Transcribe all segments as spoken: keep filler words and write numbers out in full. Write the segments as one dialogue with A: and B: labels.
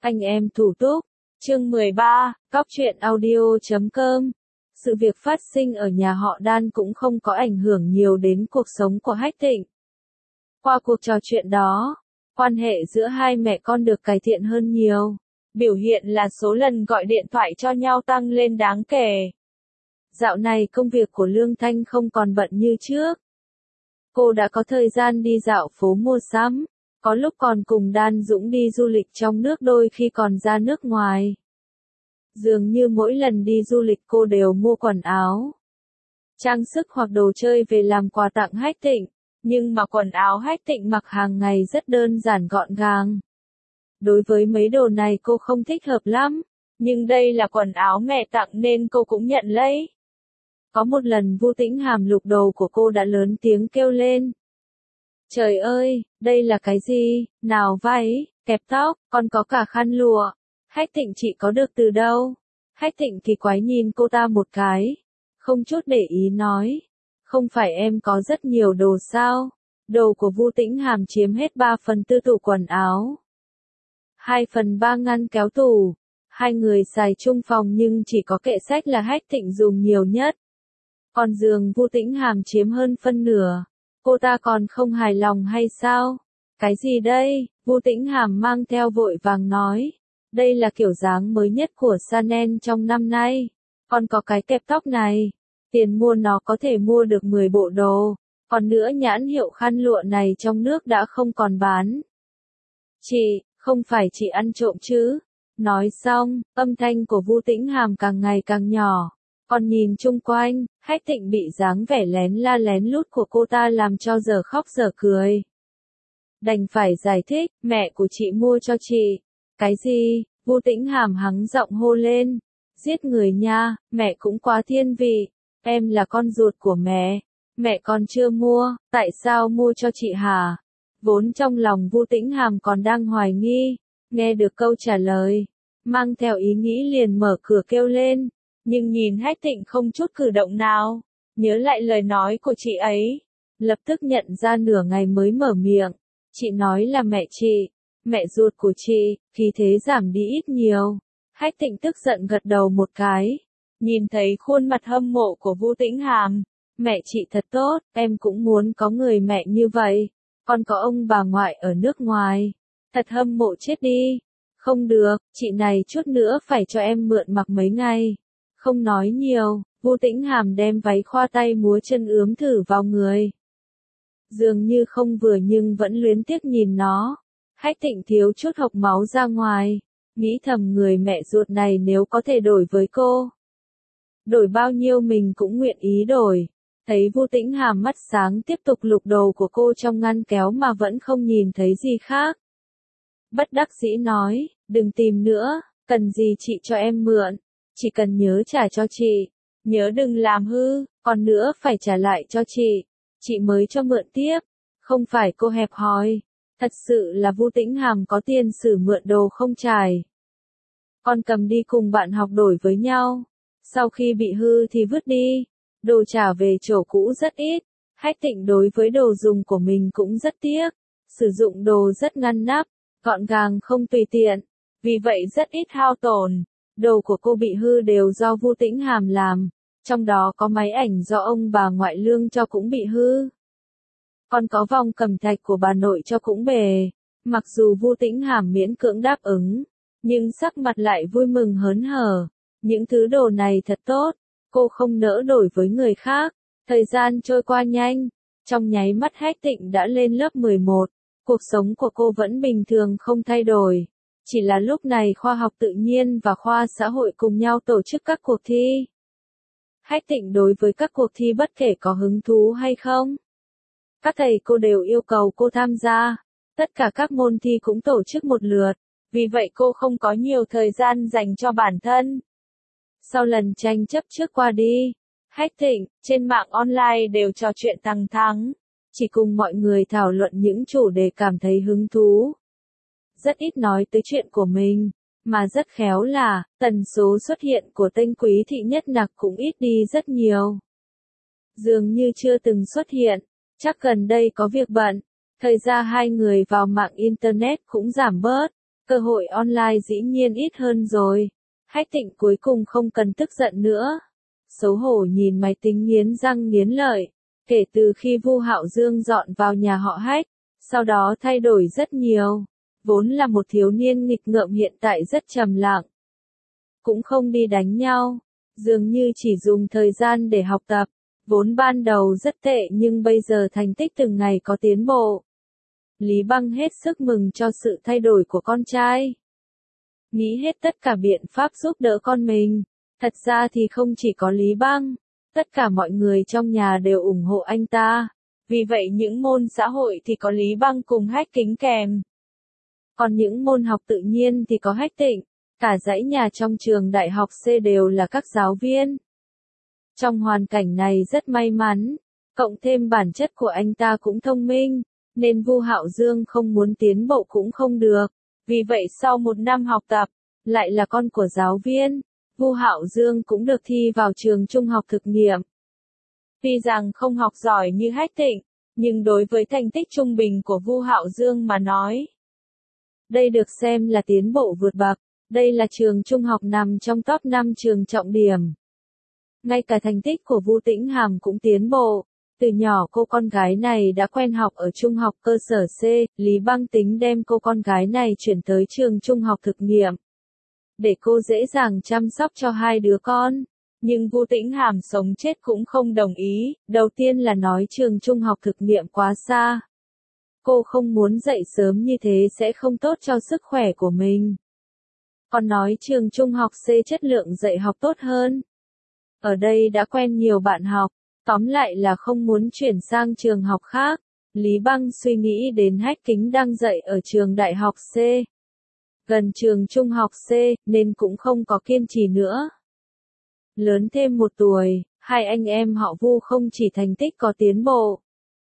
A: Anh em thủ túc. Chương mười ba, Cóc truyện audio chấm com. Sự việc phát sinh ở nhà họ Đan cũng không có ảnh hưởng nhiều đến cuộc sống của Hách Thịnh. Qua cuộc trò chuyện đó, quan hệ giữa hai mẹ con được cải thiện hơn nhiều. Biểu hiện là số lần gọi điện thoại cho nhau tăng lên đáng kể. Dạo này công việc của Lương Thanh không còn bận như trước. Cô đã có thời gian đi dạo phố mua sắm, có lúc còn cùng Đan Dũng đi du lịch trong nước, đôi khi còn ra nước ngoài. Dường như mỗi lần đi du lịch cô đều mua quần áo, trang sức hoặc đồ chơi về làm quà tặng Hách Thịnh, nhưng mà quần áo Hách Thịnh mặc hàng ngày rất đơn giản gọn gàng. Đối với mấy đồ này cô không thích hợp lắm, nhưng đây là quần áo mẹ tặng nên cô cũng nhận lấy. Có một lần Vu Tĩnh Hàm lục đồ của cô đã lớn tiếng kêu lên. Trời ơi, đây là cái gì, nào váy, kẹp tóc, còn có cả khăn lụa. Hách Thịnh chị có được từ đâu? Hách Thịnh kỳ quái nhìn cô ta một cái, không chút để ý nói. Không phải em có rất nhiều đồ sao? Đồ của Vu Tĩnh Hàm chiếm hết ba phần tư tủ quần áo. Hai phần ba ngăn kéo tủ. Hai người xài chung phòng nhưng chỉ có kệ sách là Hách Thịnh dùng nhiều nhất. Còn giường Vu Tĩnh Hàm chiếm hơn phân nửa. Cô ta còn không hài lòng hay sao? Cái gì đây? Vu Tĩnh Hàm mang theo vội vàng nói. Đây là kiểu dáng mới nhất của Chanel trong năm nay. Còn có cái kẹp tóc này. Tiền mua nó có thể mua được mười bộ đồ. Còn nữa nhãn hiệu khăn lụa này trong nước đã không còn bán. Chị, không phải chị ăn trộm chứ? Nói xong, âm thanh của Vu Tĩnh Hàm càng ngày càng nhỏ. Còn nhìn chung quanh, Hách Thịnh bị dáng vẻ lén la lén lút của cô ta làm cho giờ khóc giờ cười. Đành phải giải thích, mẹ của chị mua cho chị. Cái gì? Vu Tĩnh Hàm hắng giọng hô lên. Giết người nha, mẹ cũng quá thiên vị. Em là con ruột của mẹ. Mẹ còn chưa mua, tại sao mua cho chị hả? Vốn trong lòng Vu Tĩnh Hàm còn đang hoài nghi. Nghe được câu trả lời, mang theo ý nghĩ liền mở cửa kêu lên. Nhưng nhìn Hách Thịnh không chút cử động nào, nhớ lại lời nói của chị ấy, lập tức nhận ra nửa ngày mới mở miệng. Chị nói là mẹ chị, mẹ ruột của chị, khí thế giảm đi ít nhiều. Hách Thịnh tức giận gật đầu một cái, nhìn thấy khuôn mặt hâm mộ của Vu Tĩnh Hàm. Mẹ chị thật tốt, em cũng muốn có người mẹ như vậy. Còn có ông bà ngoại ở nước ngoài, thật hâm mộ chết đi. Không được, chị này chút nữa phải cho em mượn mặc mấy ngày. Không nói nhiều, Vu Tĩnh Hàm đem váy khoa tay múa chân ướm thử vào người. Dường như không vừa nhưng vẫn luyến tiếc nhìn nó. Hách Thịnh thiếu chút hộc máu ra ngoài, nghĩ thầm người mẹ ruột này nếu có thể đổi với cô, đổi bao nhiêu mình cũng nguyện ý đổi. Thấy Vu Tĩnh Hàm mắt sáng tiếp tục lục đồ của cô trong ngăn kéo mà vẫn không nhìn thấy gì khác. Bất đắc dĩ nói, đừng tìm nữa, cần gì chị cho em mượn. Chỉ cần nhớ trả cho chị, nhớ đừng làm hư, còn nữa phải trả lại cho chị, chị mới cho mượn tiếp, không phải cô hẹp hòi, thật sự là Vu Tĩnh Hàm có tiền sử mượn đồ không trải. Còn cầm đi cùng bạn học đổi với nhau, sau khi bị hư thì vứt đi, đồ trả về chỗ cũ rất ít. Hách Thịnh đối với đồ dùng của mình cũng rất tiếc, sử dụng đồ rất ngăn nắp, gọn gàng không tùy tiện, vì vậy rất ít hao tổn. Đồ của cô bị hư đều do Vu Tĩnh Hàm làm, trong đó có máy ảnh do ông bà ngoại Lương cho cũng bị hư. Còn có vòng cầm thạch của bà nội cho cũng bể. Mặc dù Vu Tĩnh Hàm miễn cưỡng đáp ứng, nhưng sắc mặt lại vui mừng hớn hở. Những thứ đồ này thật tốt, cô không nỡ đổi với người khác. Thời gian trôi qua nhanh, trong nháy mắt Hách Thịnh đã lên lớp mười một, cuộc sống của cô vẫn bình thường không thay đổi. Chỉ là lúc này khoa học tự nhiên và khoa xã hội cùng nhau tổ chức các cuộc thi. Hách Thịnh đối với các cuộc thi bất kể có hứng thú hay không, các thầy cô đều yêu cầu cô tham gia. Tất cả các môn thi cũng tổ chức một lượt, vì vậy cô không có nhiều thời gian dành cho bản thân. Sau lần tranh chấp trước qua đi, Hách Thịnh, trên mạng online đều trò chuyện thẳng thắn, chỉ cùng mọi người thảo luận những chủ đề cảm thấy hứng thú. Rất ít nói tới chuyện của mình, mà rất khéo là, tần số xuất hiện của tên Quý Thị Nhất Nặc cũng ít đi rất nhiều. Dường như chưa từng xuất hiện, chắc gần đây có việc bận, thời gian hai người vào mạng Internet cũng giảm bớt, Cơ hội online dĩ nhiên ít hơn rồi. Hách Tịnh cuối cùng không cần tức giận nữa. Xấu hổ nhìn máy tính nghiến răng nghiến lợi. Kể từ khi Vu Hạo Dương dọn vào nhà họ Hách, sau đó thay đổi rất nhiều. Vốn là một thiếu niên nghịch ngợm hiện tại rất trầm lặng. Cũng không đi đánh nhau, dường như chỉ dùng thời gian để học tập. Vốn ban đầu rất tệ nhưng bây giờ thành tích từng ngày có tiến bộ. Lý Băng hết sức mừng cho sự thay đổi của con trai. Nghĩ hết tất cả biện pháp giúp đỡ con mình. Thật ra thì không chỉ có Lý Băng, tất cả mọi người trong nhà đều ủng hộ anh ta. Vì vậy những môn xã hội thì có Lý Băng cùng Hách Kính kèm. Còn những môn học tự nhiên thì có Hách Tịnh. Cả dãy nhà trong trường đại học C đều là các giáo viên. Trong hoàn cảnh này rất may mắn, cộng thêm bản chất của anh ta cũng thông minh, nên Vu Hạo Dương không muốn tiến bộ cũng không được. Vì vậy sau một năm học tập, lại là con của giáo viên, Vu Hạo Dương cũng được thi vào trường trung học thực nghiệm. Tuy rằng không học giỏi như Hách Tịnh, nhưng đối với thành tích trung bình của Vu Hạo Dương mà nói, đây được xem là tiến bộ vượt bậc. Đây là trường trung học nằm trong top năm trường trọng điểm. Ngay cả thành tích của Vu Tĩnh Hàm cũng tiến bộ. Từ nhỏ cô con gái này đã quen học ở trung học cơ sở C, Lý Băng tính đem cô con gái này chuyển tới trường trung học thực nghiệm. Để cô dễ dàng chăm sóc cho hai đứa con. Nhưng Vu Tĩnh Hàm sống chết cũng không đồng ý. Đầu tiên là nói trường trung học thực nghiệm quá xa. Cô không muốn dậy sớm như thế sẽ không tốt cho sức khỏe của mình. Còn nói trường trung học C chất lượng dạy học tốt hơn. Ở đây đã quen nhiều bạn học, tóm lại là không muốn chuyển sang trường học khác. Lý Băng suy nghĩ đến Hách Kính đang dạy ở trường đại học C. Gần trường trung học C, nên cũng không có kiên trì nữa. Lớn thêm một tuổi, hai anh em họ Vu không chỉ thành tích có tiến bộ,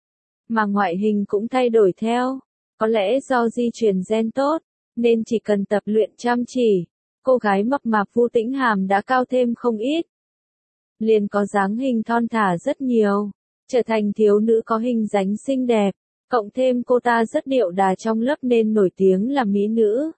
A: mà ngoại hình cũng thay đổi theo. Có lẽ do di truyền gen tốt, nên chỉ cần tập luyện chăm chỉ, cô gái mập mạp Vu Tĩnh Hàm đã cao thêm không ít. Liền có dáng hình thon thả rất nhiều, trở thành thiếu nữ có hình dáng xinh đẹp, cộng thêm cô ta rất điệu đà trong lớp nên nổi tiếng là mỹ nữ.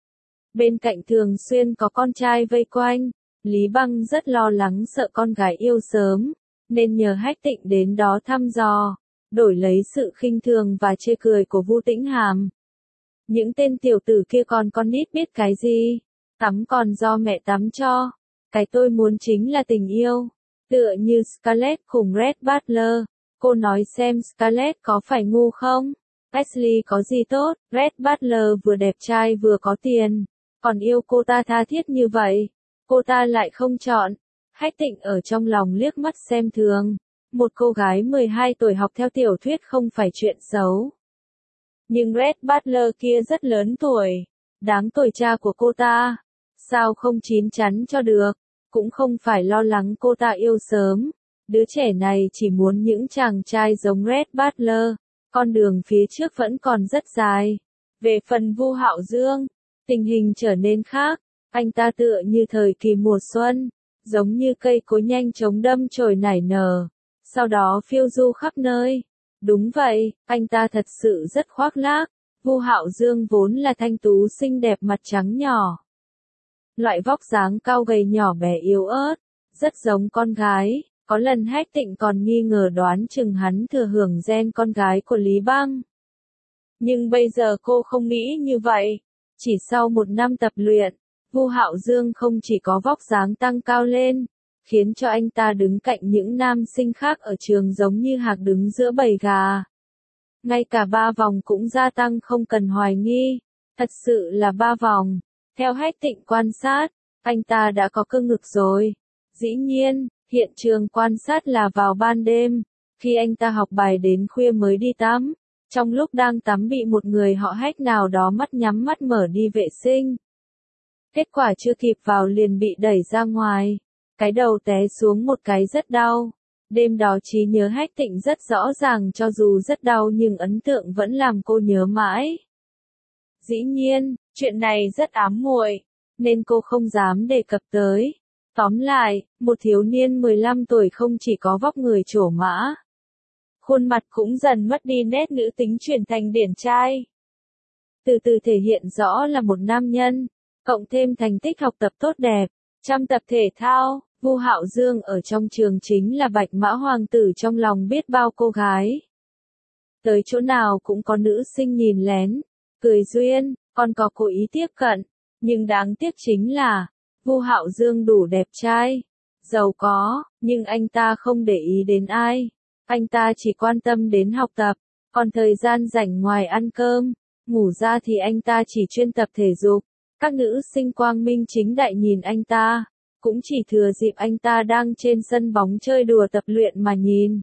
A: Bên cạnh thường xuyên có con trai vây quanh, Lý Băng rất lo lắng sợ con gái yêu sớm, nên nhờ Hách Tịnh đến đó thăm dò, đổi lấy sự khinh thường và chê cười của Vu Tĩnh Hàm. Những tên tiểu tử kia còn con nít biết cái gì, tắm còn do mẹ tắm cho, cái tôi muốn chính là tình yêu, tựa như Scarlett cùng Red Butler, cô nói xem Scarlett có phải ngu không? Ashley có gì tốt, Red Butler vừa đẹp trai vừa có tiền, còn yêu cô ta tha thiết như vậy, cô ta lại không chọn. Hách Tịnh ở trong lòng liếc mắt xem thường, một cô gái mười hai tuổi học theo tiểu thuyết không phải chuyện xấu. Nhưng Red Butler kia rất lớn tuổi, đáng tuổi cha của cô ta, sao không chín chắn cho được, cũng không phải lo lắng cô ta yêu sớm, đứa trẻ này chỉ muốn những chàng trai giống Red Butler, con đường phía trước vẫn còn rất dài. Về phần Vu Hạo Dương, tình hình trở nên khác, anh ta tựa như thời kỳ mùa xuân, giống như cây cối nhanh chóng đâm chồi nảy nở, sau đó phiêu du khắp nơi. Đúng vậy, anh ta thật sự rất khoác lác. Vu Hạo Dương vốn là thanh tú xinh đẹp mặt trắng nhỏ. Loại vóc dáng cao gầy nhỏ bé yếu ớt, rất giống con gái. Có lần Hách Tịnh còn nghi ngờ đoán chừng hắn thừa hưởng gen con gái của Lý Băng. Nhưng bây giờ cô không nghĩ như vậy. Chỉ sau một năm tập luyện, Vu Hạo Dương không chỉ có vóc dáng tăng cao lên, khiến cho anh ta đứng cạnh những nam sinh khác ở trường giống như hạc đứng giữa bầy gà. Ngay cả ba vòng cũng gia tăng không cần hoài nghi, thật sự là ba vòng. Theo Hách Tịnh quan sát, anh ta đã có cơ ngực rồi. Dĩ nhiên, hiện trường quan sát là vào ban đêm, khi anh ta học bài đến khuya mới đi tắm. Trong lúc đang tắm bị một người họ Hách nào đó mắt nhắm mắt mở đi vệ sinh. Kết quả chưa kịp vào liền bị đẩy ra ngoài. Cái đầu té xuống một cái rất đau. Đêm đó trí nhớ Hách Tịnh rất rõ ràng, cho dù rất đau nhưng ấn tượng vẫn làm cô nhớ mãi. Dĩ nhiên, chuyện này rất ám muội, nên cô không dám đề cập tới. Tóm lại, một thiếu niên mười lăm tuổi không chỉ có vóc người trổ mã, khuôn mặt cũng dần mất đi nét nữ tính chuyển thành điển trai. từ từ thể hiện rõ là một nam nhân, cộng thêm thành tích học tập tốt đẹp, trăm tập thể thao, Vu Hạo Dương ở trong trường chính là bạch mã hoàng tử trong lòng biết bao cô gái. Tới chỗ nào cũng có nữ sinh nhìn lén, cười duyên, còn có cố ý tiếp cận, nhưng đáng tiếc chính là, Vu Hạo Dương đủ đẹp trai, giàu có, nhưng anh ta không để ý đến ai, anh ta chỉ quan tâm đến học tập, còn thời gian rảnh ngoài ăn cơm, ngủ ra thì anh ta chỉ chuyên tập thể dục. Các nữ sinh quang minh chính đại nhìn anh ta, cũng chỉ thừa dịp anh ta đang trên sân bóng chơi đùa tập luyện mà nhìn.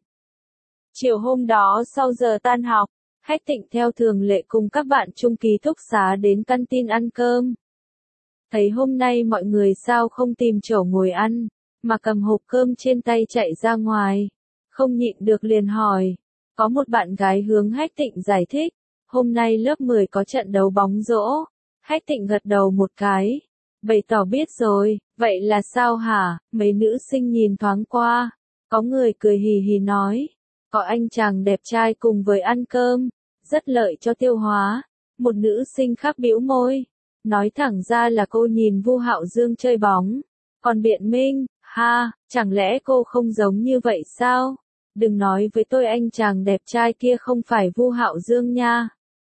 A: Chiều hôm đó sau giờ tan học, Hách Tịnh theo thường lệ cùng các bạn chung ký túc xá đến căn tin ăn cơm. Thấy hôm nay mọi người sao không tìm chỗ ngồi ăn, mà cầm hộp cơm trên tay chạy ra ngoài, không nhịn được liền hỏi. Có một bạn gái hướng Hách Tịnh giải thích, hôm nay lớp mười có trận đấu bóng rổ. Hách Tịnh gật đầu một cái, bày tỏ biết rồi, vậy là sao hả? Mấy nữ sinh nhìn thoáng qua, có người cười hì hì nói, có anh chàng đẹp trai cùng với ăn cơm, rất lợi cho tiêu hóa. Một nữ sinh khác bĩu môi, nói thẳng ra là cô nhìn Vu Hạo Dương chơi bóng, còn biện minh, ha, chẳng lẽ cô không giống như vậy sao? Đừng nói với tôi anh chàng đẹp trai kia không phải Vu Hạo Dương nha.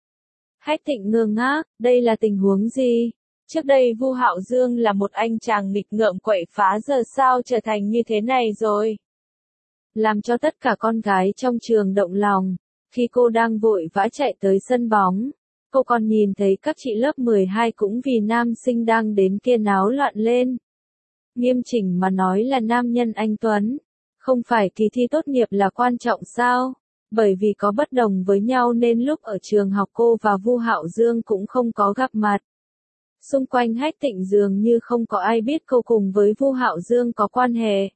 A: Hách Tịnh ngơ ngác, đây là tình huống gì? Trước đây Vu Hạo Dương là một anh chàng nghịch ngợm quậy phá, giờ sao trở thành như thế này rồi? Làm cho tất cả con gái trong trường động lòng. Khi cô đang vội vã chạy tới sân bóng, cô còn nhìn thấy các chị lớp mười hai cũng vì nam sinh đang đến kia náo loạn lên. Nghiêm chỉnh mà nói là nam nhân anh Tuấn. Không phải kỳ thi tốt nghiệp là quan trọng sao? Bởi vì có bất đồng với nhau nên lúc ở trường học cô và Vu Hạo Dương cũng không có gặp mặt. Xung quanh Hách Tịnh dường như không có ai biết cô cùng với Vu Hạo Dương có quan hệ.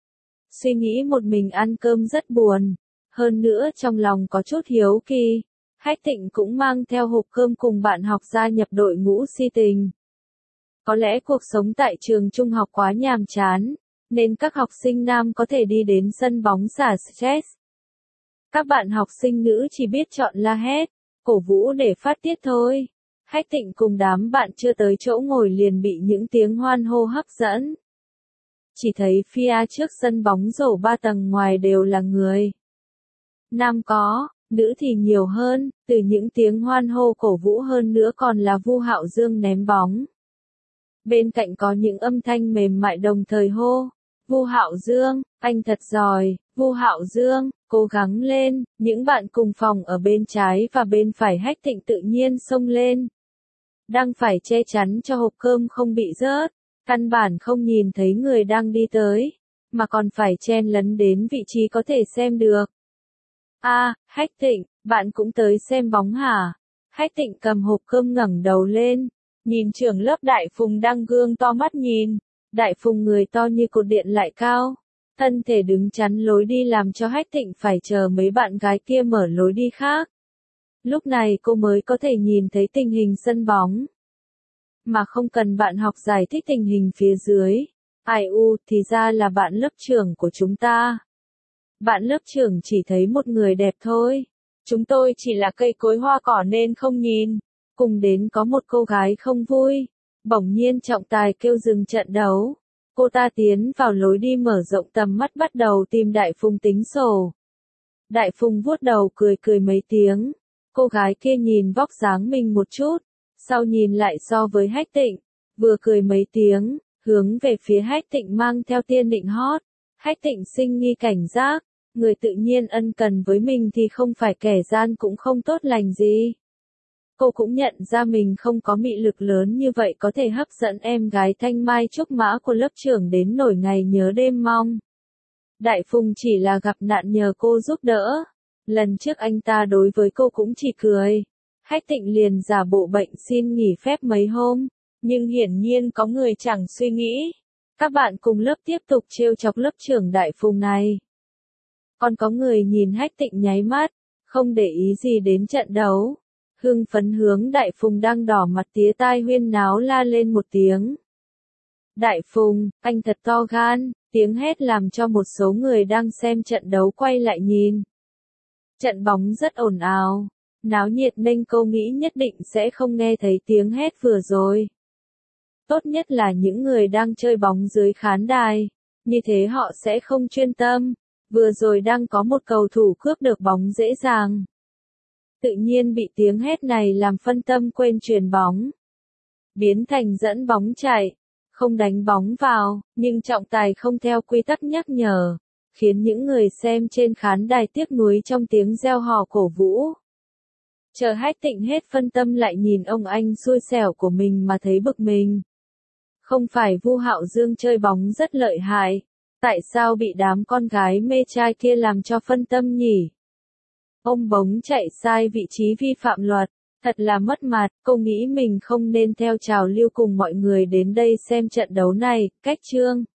A: Suy nghĩ một mình ăn cơm rất buồn, hơn nữa trong lòng có chút hiếu kỳ. Hách Tịnh cũng mang theo hộp cơm cùng bạn học gia nhập đội ngũ si tình. Có lẽ cuộc sống tại trường trung học quá nhàm chán, nên các học sinh nam có thể đi đến sân bóng xả stress. Các bạn học sinh nữ chỉ biết chọn la hét, cổ vũ để phát tiết thôi. Hách Tịnh cùng đám bạn chưa tới chỗ ngồi liền bị những tiếng hoan hô hấp dẫn. Chỉ thấy phía trước sân bóng rổ ba tầng ngoài đều là người. Nam có, nữ thì nhiều hơn, từ những tiếng hoan hô cổ vũ hơn nữa còn là Vu Hạo Dương ném bóng. Bên cạnh có những âm thanh mềm mại đồng thời hô, Vu Hạo Dương, anh thật giỏi, Vu Hạo Dương, cố gắng lên. Những bạn cùng phòng ở bên trái và bên phải Hách Tịnh tự nhiên xông lên. Đang phải che chắn cho hộp cơm không bị rớt, căn bản không nhìn thấy người đang đi tới, mà còn phải chen lấn đến vị trí có thể xem được. A, à, Hách Tịnh, bạn cũng tới xem bóng hả? Hách Tịnh cầm hộp cơm ngẩng đầu lên, nhìn trưởng lớp Đại Phùng đang gương to mắt nhìn. Đại Phùng người to như cột điện lại cao, thân thể đứng chắn lối đi làm cho Hách Tịnh phải chờ mấy bạn gái kia mở lối đi khác. Lúc này cô mới có thể nhìn thấy tình hình sân bóng, mà không cần bạn học giải thích tình hình phía dưới. Ai u, thì ra là bạn lớp trưởng của chúng ta. Bạn lớp trưởng chỉ thấy một người đẹp thôi. Chúng tôi chỉ là cây cối hoa cỏ nên không nhìn. Cùng đến có một cô gái không vui. Bỗng nhiên trọng tài kêu dừng trận đấu. Cô ta tiến vào lối đi mở rộng tầm mắt bắt đầu tìm Đại Phùng tính sổ. Đại Phùng vuốt đầu cười cười mấy tiếng. Cô gái kia nhìn vóc dáng mình một chút, sau nhìn lại so với Hách Tịnh, vừa cười mấy tiếng, hướng về phía Hách Tịnh mang theo tiên định hót. Hách Tịnh sinh nghi cảnh giác, người tự nhiên ân cần với mình thì không phải kẻ gian cũng không tốt lành gì. Cô cũng nhận ra mình không có mị lực lớn như vậy có thể hấp dẫn em gái thanh mai trúc mã của lớp trưởng đến nổi ngày nhớ đêm mong. Đại Phùng chỉ là gặp nạn nhờ cô giúp đỡ. Lần trước anh ta đối với cô cũng chỉ cười. Hách Tịnh liền giả bộ bệnh xin nghỉ phép mấy hôm. Nhưng hiển nhiên có người chẳng suy nghĩ. Các bạn cùng lớp tiếp tục trêu chọc lớp trưởng Đại Phùng này. Còn có người nhìn Hách Tịnh nháy mắt, không để ý gì đến trận đấu. Hưng phấn hướng Đại Phùng đang đỏ mặt tía tai huyên náo la lên một tiếng. Đại Phùng, anh thật to gan, tiếng hét làm cho một số người đang xem trận đấu quay lại nhìn. Trận bóng rất ồn ào. náo nhiệt nên cô nghĩ nhất định sẽ không nghe thấy tiếng hét vừa rồi. Tốt nhất là những người đang chơi bóng dưới khán đài, như thế họ sẽ không chuyên tâm. Vừa rồi đang có một cầu thủ cướp được bóng dễ dàng. Tự nhiên bị tiếng hét này làm phân tâm quên chuyền bóng. Biến thành dẫn bóng chạy, không đánh bóng vào, nhưng trọng tài không theo quy tắc nhắc nhở, khiến những người xem trên khán đài tiếc nuối trong tiếng reo hò cổ vũ. Chờ Hách Tịnh hết phân tâm lại nhìn ông anh xui xẻo của mình mà thấy bực mình. Không phải Vu Hạo Dương chơi bóng rất lợi hại, tại sao bị đám con gái mê trai kia làm cho phân tâm nhỉ? Ông bóng chạy sai vị trí vi phạm luật, thật là mất mặt, cô nghĩ mình không nên theo trào lưu cùng mọi người đến đây xem trận đấu này. Cách chương